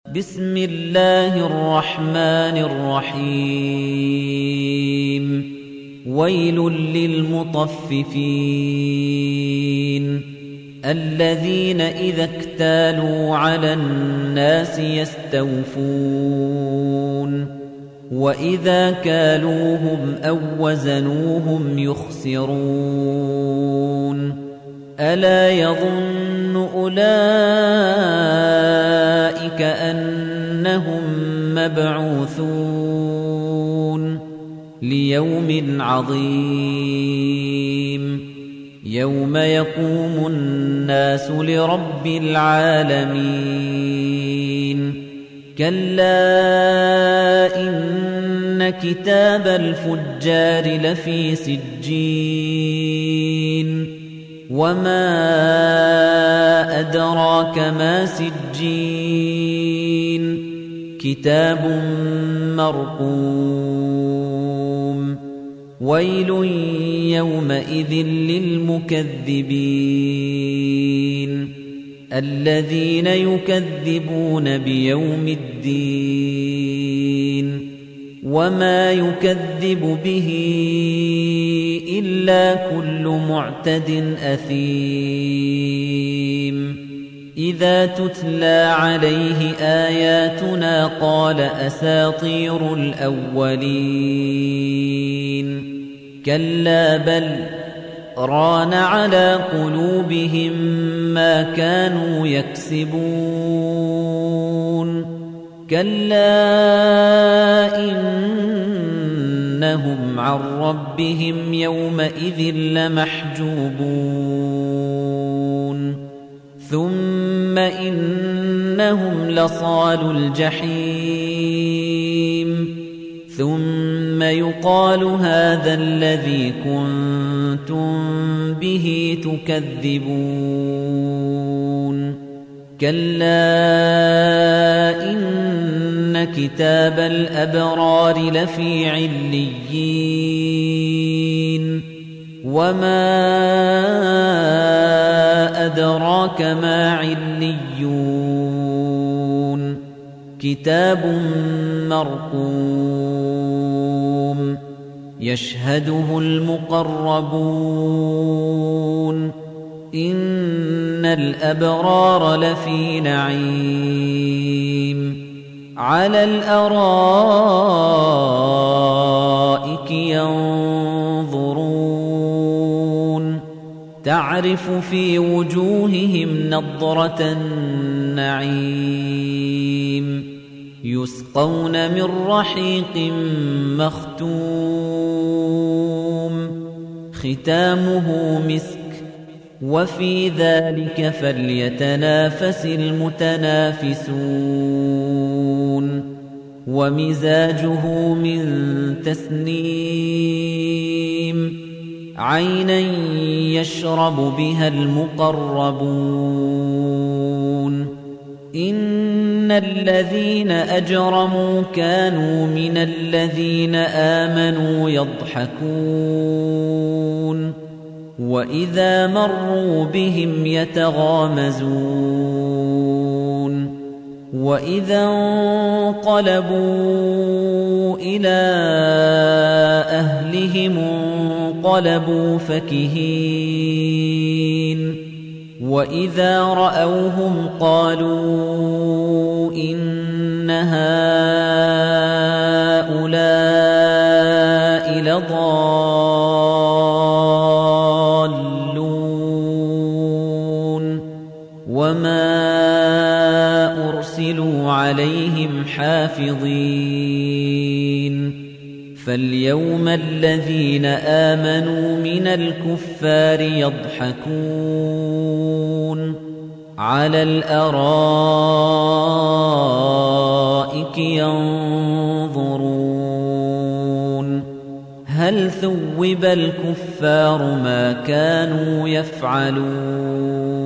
بسم الله الرحمن الرحيم ويل للمطففين الذين إذا اكتالوا على الناس يستوفون وإذا كالوهم أو وزنوهم يخسرون ألا يظن أولئك أنهم مبعوثون ليوم عظيم يوم يقوم الناس لرب العالمين كلا إن كتاب الفجار لفي سجين وما أدراك ما سجين كتاب مرقوم ويل يومئذ للمكذبين الذين يكذبون بيوم الدين وما يكذب به إلا كل معتد أثيم إذا تتلى عليه آياتنا قال أساطير الأولين كلا بل ران على قلوبهم ما كانوا يكسبون كلا إنهم عن ربهم يومئذ لمحجوبون ثم إنهم لصالو الجحيم ثم يقال هذا الذي كنتم به تكذبون كلا إن كتاب الأبرار لفي عليين وما أدراك ما عليون كتاب مرقوم يشهده المقربون إن الأبرار لفي نعيم على الأرائك ينظرون تعرف في وجوههم نضرة النعيم يسقون من رحيق مختوم ختامه مسك وفي ذلك فليتنافس المتنافسون ومزاجه من تسنيم عينا يشرب بها المقربون إن الذين أجرموا كانوا من الذين آمنوا يضحكون وإذا مروا بهم يتغامزون وإذا انقلبوا إلى أهلهم انقلبوا فكهين وإذا رأوهم قالوا إن هؤلاء لضالون وما أرسلوا عليهم حافظين فاليوم الذين آمنوا من الكفار يضحكون على الأرائك ينظرون هل ثوب الكفار ما كانوا يفعلون